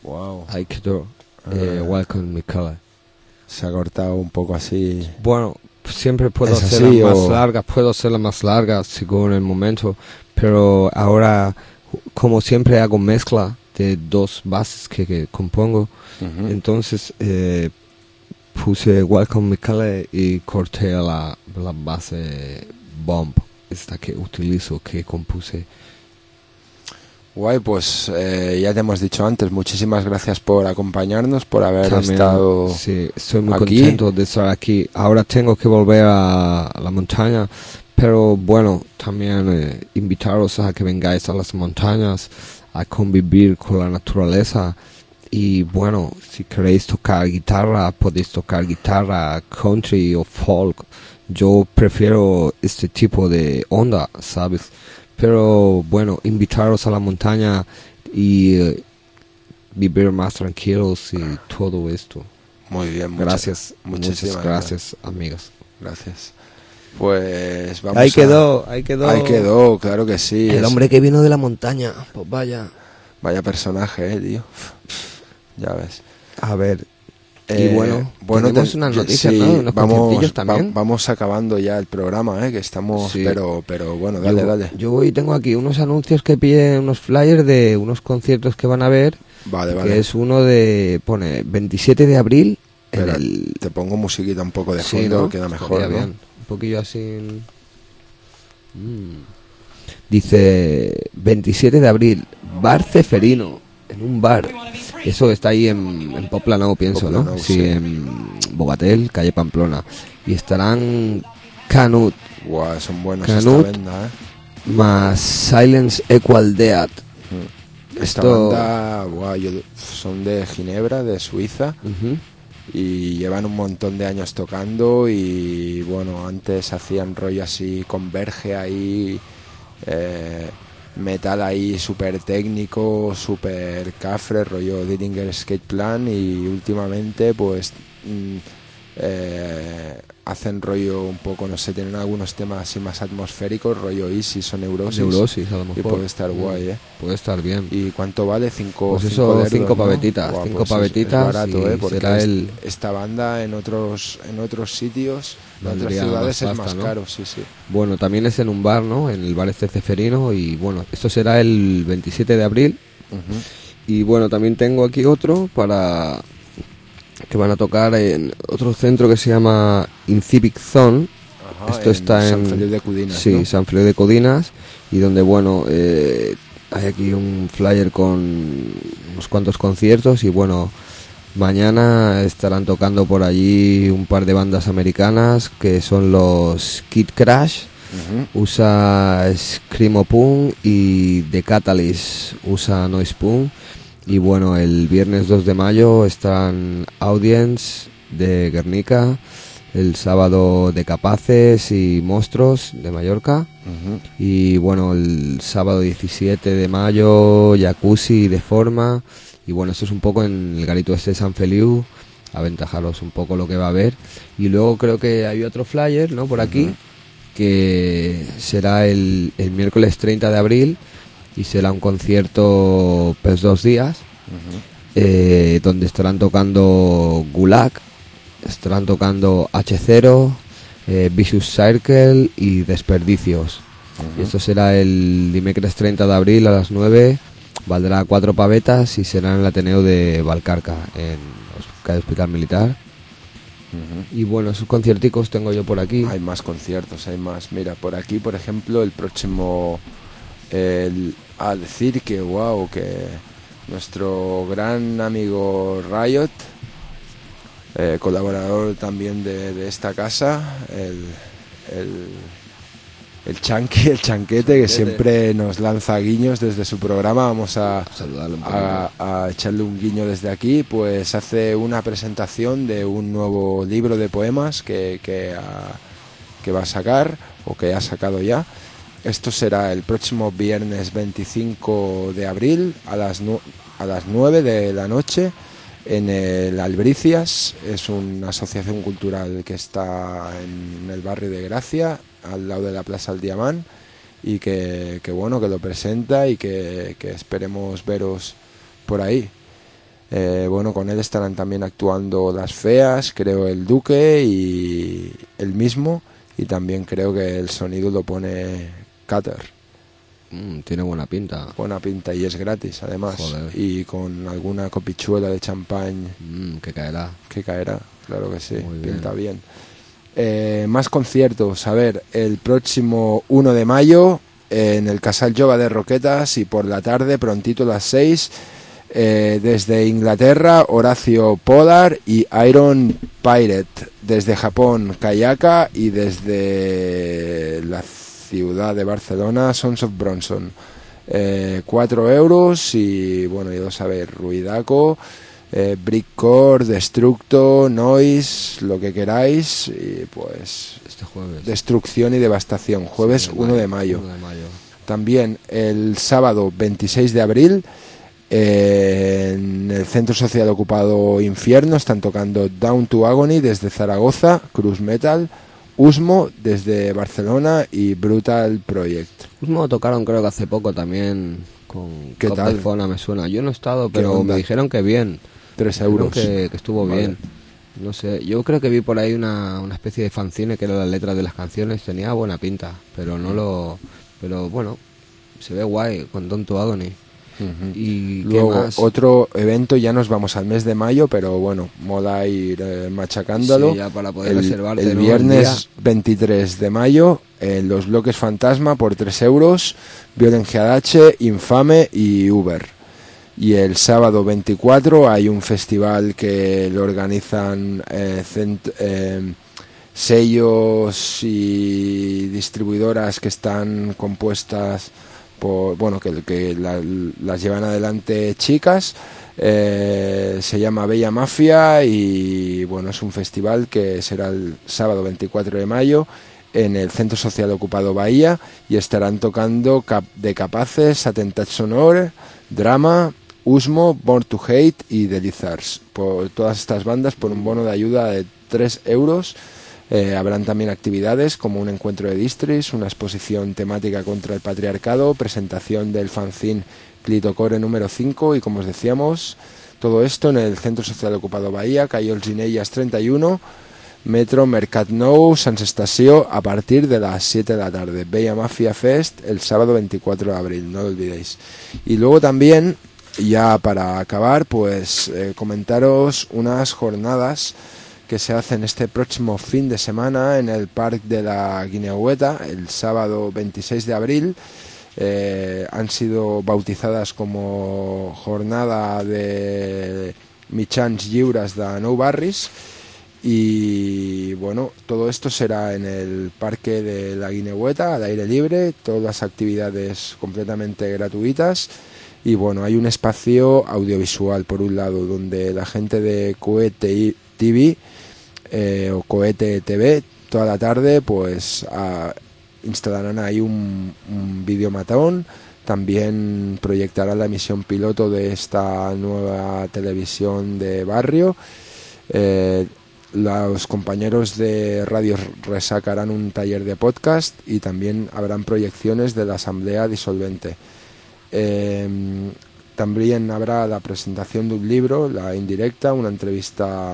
Wow. Ahí quedó. Eh, Ah. Welcome Mikale. Se ha cortado un poco así. Bueno, siempre puedo ¿Es hacerla así más o...? larga, puedo hacerla más larga según el momento, pero ahora, como siempre hago mezcla de dos bases que, que compongo, Ujú. entonces eh, puse Welcome Mikale y corté la, la base bomb, esta que utilizo, que compuse. Guay, pues eh, ya te hemos dicho antes, muchísimas gracias por acompañarnos, por haber También, estado sí, estoy muy aquí. contento de estar aquí. Ahora tengo que volver a, a la montaña, pero bueno, también eh, invitaros a que vengáis a las montañas a convivir con la naturaleza. Y bueno, si queréis tocar guitarra, podéis tocar guitarra country o folk. Yo prefiero este tipo de onda, ¿sabes? Pero bueno, invitaros a la montaña y eh, vivir más tranquilos y todo esto. Muy bien, muchas- Gracias, muchísimas muchas gracias, amigos. Gracias. Pues vamos Ahí a- quedó, ahí quedó. Ahí quedó, claro que sí. El es- hombre que vino de la montaña, pues vaya. Vaya personaje, eh, tío. Ya ves. A ver, Eh, y bueno, bueno, tenemos te- unas yo- noticias, sí, ¿no? Unos vamos, conciertillos va- también. vamos acabando ya el programa, eh, que estamos, Sí. pero, pero bueno, dale, yo, dale. Yo hoy tengo aquí unos anuncios que piden unos flyers de unos conciertos que van a ver, Vale, que vale. es uno de, pone, veintisiete de abril, en Espera, el... te pongo musiquita un poco de Sí, fondo, ¿no? queda mejor, Estaría ¿no? bien. Un poquillo así... Mm. Dice, veintisiete de abril, Bar Ceferino, en un bar. Eso está ahí en, en Poplanao, pienso, ¿no? Poplanao, Sí, sí. en Bogatel, calle Pamplona. Y estarán Canut, Guau, son buenos Canut. esta banda, eh. más Silence Equal Dead. Esta Esto- banda, guau, yo- son de Ginebra, de Suiza, Ujú. y llevan un montón de años tocando y bueno, antes hacían rollo así, converge ahí, eh, metal ahí súper técnico, súper cafre, rollo Dillinger Skate Plan, y últimamente pues mm, eh, hacen rollo un poco, no sé, tienen algunos temas así más atmosféricos, rollo Isis o Neurosis, Neurosis, a lo y mejor. puede estar Mm. guay, eh. Puede estar bien. ¿Y cuánto vale? Cinco, Pues cinco eso, lerdos, cinco ¿no? pavetitas, Guau, cinco pues es- pavetitas es barato, y ¿eh? Porque será es- el- esta banda en otros en otros sitios, en otras Valdría ciudades más es pasta, más ¿no? caro, sí, sí. Bueno, también es en un bar, ¿no? En el bar este Ceferino. Y bueno, esto será el veintisiete de abril. Ujú. Y bueno, también tengo aquí otro para que van a tocar en otro centro que se llama Incivic Zone. Ajá, Esto está San en Feliu de Codinas, Sí, ¿no? San Feliu de Codinas. Y donde, bueno, eh, hay aquí un flyer con unos cuantos conciertos. Y bueno, mañana estarán tocando por allí un par de bandas americanas que son los Kid Crash. Ujú. Usa Screamo Punk y The Catalyst usa Noise Punk. Y bueno, el viernes dos de mayo están Audience de Guernica, el sábado de Capaces y Monstruos de Mallorca. Ujú. Y bueno, el sábado diecisiete de mayo Jacuzzi de Forma. Y bueno, esto es un poco en el garito este de San Feliu, aventajaros un poco lo que va a haber. Y luego creo que hay otro flyer, ¿no? Por aquí, Ujú. que será el, el miércoles treinta de abril y será un concierto pues dos días, Ujú. eh, donde estarán tocando Gulag, estarán tocando H cero, eh, Vicious Circle y Desperdicios. Ujú. Y esto será el dimecres treinta de abril a las nueve, valdrá cuatro pavetas y será en el Ateneo de Valcarca, en el Hospital Militar. Ujú. Y bueno, esos concierticos tengo yo por aquí. Hay más conciertos, hay más. Mira, por aquí, por ejemplo, el próximo, el, a decir que, wow, que nuestro gran amigo Riot, eh, colaborador también de, de esta casa, el, el, el Chanqui, el Chanquete, que siempre nos lanza guiños desde su programa. Vamos a, Saludarlo un a, a echarle un guiño desde aquí. Pues hace una presentación de un nuevo libro de poemas que, que, ha- que va a sacar, o que ha sacado ya. Esto será el próximo viernes veinticinco de abril a las, nu- a las nueve de la noche en el Albricias. Es una asociación cultural que está en el barrio de Gracia, al lado de la Plaza del Diamant, y que, que bueno, que lo presenta y que, que esperemos veros por ahí. Eh, bueno, con él estarán también actuando Las Feas, creo el Duque y el mismo, y también creo que el sonido lo pone Cutter. Mm, tiene buena pinta. Buena pinta y es gratis además. Joder. Y con alguna copichuela de champán Mm, que caerá. que caerá, claro que sí, Muy bien. pinta bien. Eh, más conciertos, a ver, el próximo uno de mayo eh, en el Casal Jova de Roquetas y por la tarde, prontito a las seis, eh, desde Inglaterra, Horacio Polar y Iron Pirate, desde Japón, Kayaka, y desde la ciudad de Barcelona, Sons of Bronson. Eh, cuatro euros y bueno, ya lo sabéis, ruidaco, eh, brickcore, destructo, noise, lo que queráis, y pues Este jueves. destrucción y devastación, jueves Sí, uno de mayo. uno de mayo. También el sábado veintiséis de abril eh, en el Centro Social Ocupado Infierno están tocando Down to Agony desde Zaragoza, Cruz Metal, Usmo desde Barcelona y Brutal Project. Usmo tocaron creo que hace poco también con ¿Qué Cop tal? de Fona, me suena. Yo no he estado, pero onda? me dijeron que bien. Tres Dijeron euros. Que, que estuvo Vale. bien. No sé, yo creo que vi por ahí una, una especie de fanzine que era las letras de las canciones, tenía buena pinta, pero no lo... Pero bueno, se ve guay con Don't to Agony. Ujú. Y ¿qué Luego más? otro evento, ya nos vamos al mes de mayo, pero bueno, mola ir eh, machacándolo. Sí, ya para poder el, reservarte, el ¿no? viernes El veintitrés de mayo, en los bloques Fantasma por tres euros, Violen G H, Infame y Uber. Y el sábado veinticuatro hay un festival que lo organizan eh, cent- eh, sellos y distribuidoras que están compuestas por, bueno, que, que la- las llevan adelante chicas. Eh, se llama Bella Mafia y bueno, es un festival que será el sábado veinticuatro de mayo en el Centro Social Ocupado Bahía, y estarán tocando Cap de Capaces, Attentat Sonore, Drama, Usmo, Born to Hate y The Lizards. Por todas estas bandas por un bono de ayuda de tres euros. Eh, habrán también actividades como un encuentro de distris, una exposición temática contra el patriarcado, presentación del fanzine Clitocore número cinco y, como os decíamos, todo esto en el Centro Social Ocupado Bahía, calle Olzinellas treinta y uno, Metro Mercat Nou, Sans Estació, a partir de las siete de la tarde. Bella Mafia Fest el sábado veinticuatro de abril, no lo olvidéis. Y luego también, ya para acabar, pues eh, comentaros unas jornadas que se hacen este próximo fin de semana en el Parque de la Guinehueta, el sábado veintiséis de abril. Eh, han sido bautizadas como jornada de mitjans lliures de Nou Barris, y bueno, todo esto será en el Parque de la Guinehueta, al aire libre, todas las actividades completamente gratuitas. Y bueno, hay un espacio audiovisual por un lado donde la gente de Cohete T V eh, o Cohete T V toda la tarde pues a, instalarán ahí un, un videomatón. También proyectarán la emisión piloto de esta nueva televisión de barrio. Eh, los compañeros de Radio Resaca harán un taller de podcast y también habrán proyecciones de la Asamblea Disolvente. Eh, también habrá la presentación de un libro, La Indirecta, una entrevista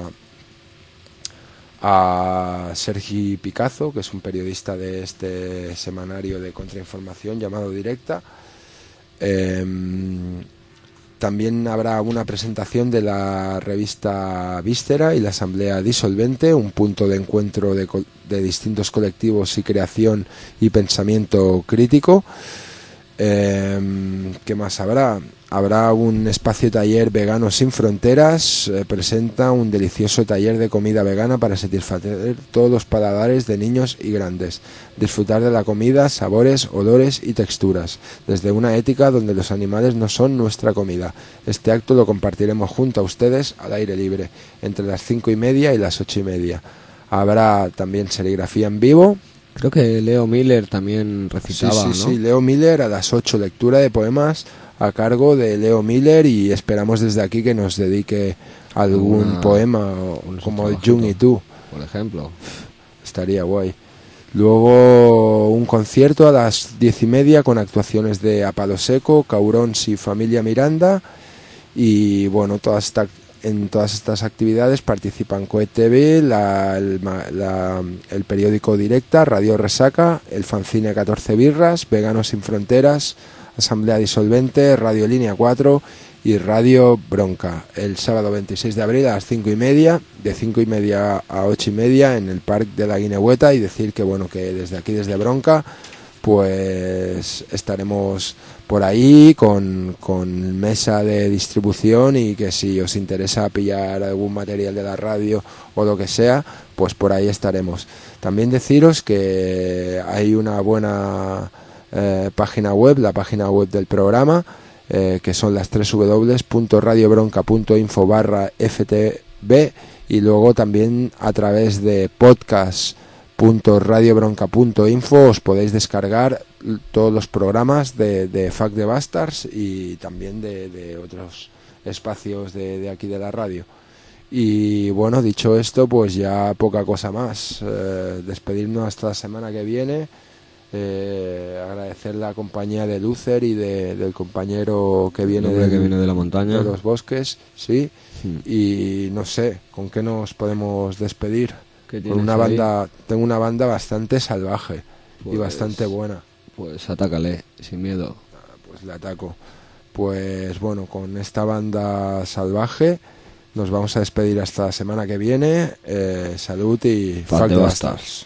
a Sergi Picazo, que es un periodista de este semanario de contrainformación llamado Directa. Eh, también habrá una presentación de la revista Víscera y la Asamblea Disolvente, un punto de encuentro de, de distintos colectivos y creación y pensamiento crítico. Eh, ¿Qué más habrá? Habrá un espacio taller vegano sin fronteras. Eh, presenta un delicioso taller de comida vegana para satisfacer todos los paladares de niños y grandes. Disfrutar de la comida, sabores, olores y texturas, desde una ética donde los animales no son nuestra comida. Este acto lo compartiremos junto a ustedes al aire libre, entre las cinco y media y las ocho y media. Habrá también serigrafía en vivo. Creo que Leo Miller también Sí, recitaba, sí, ¿no? sí, Leo Miller a las ocho, lectura de poemas a cargo de Leo Miller, y esperamos desde aquí que nos dedique algún Una- poema o- un como trabajito. Jung y tú. Por ejemplo. Estaría guay. Luego un concierto a las diez y media con actuaciones de A Palo Seco, Caurons y Familia Miranda. y bueno, todas esta, en todas estas actividades participan Coet T V, la, el, la, el periódico Directa, Radio Resaca, el fanzine catorce Birras, Veganos Sin Fronteras, Asamblea Disolvente, Radio Línea cuatro y Radio Bronca. El sábado veintiséis de abril a las cinco y media, de cinco y media a ocho y media en el Parque de la Guinehueta, y decir que bueno, que desde aquí, desde Bronca, pues estaremos por ahí con, con mesa de distribución, y que si os interesa pillar algún material de la radio o lo que sea, pues por ahí estaremos. También deciros que hay una buena eh, página web, la página web del programa, eh, que son las doble u doble u doble u punto radio bronca punto info barra f t b, y luego también a través de podcast punto radio bronca punto info os podéis descargar todos los programas de, de Fuck the Bastards y también de, de otros espacios de, de aquí de la radio. Y bueno, dicho esto, pues ya poca cosa más. Eh, despedirnos hasta la semana que viene. Eh, agradecer la compañía de Lucer y de, del compañero que viene, del, que viene de la montaña, de los bosques, sí. Hmm. Y no sé, ¿con qué nos podemos despedir? Con una banda, tengo una banda bastante salvaje, pues, y bastante buena. Pues atácale, sin miedo. Pues le ataco. Pues bueno, con esta banda salvaje nos vamos a despedir hasta la semana que viene. Eh, salud y Fuck the Bastards.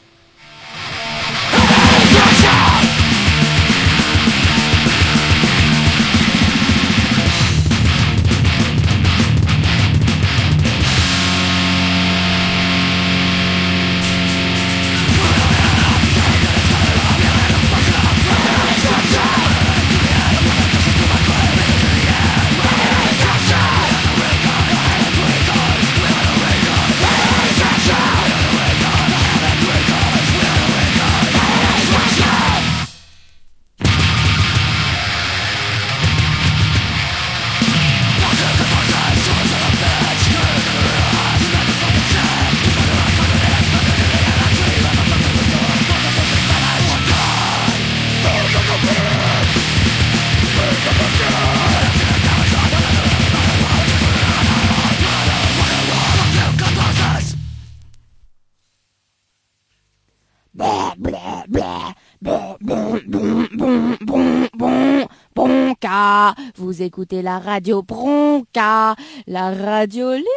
Vous écoutez la radio Bronca, la radio libre.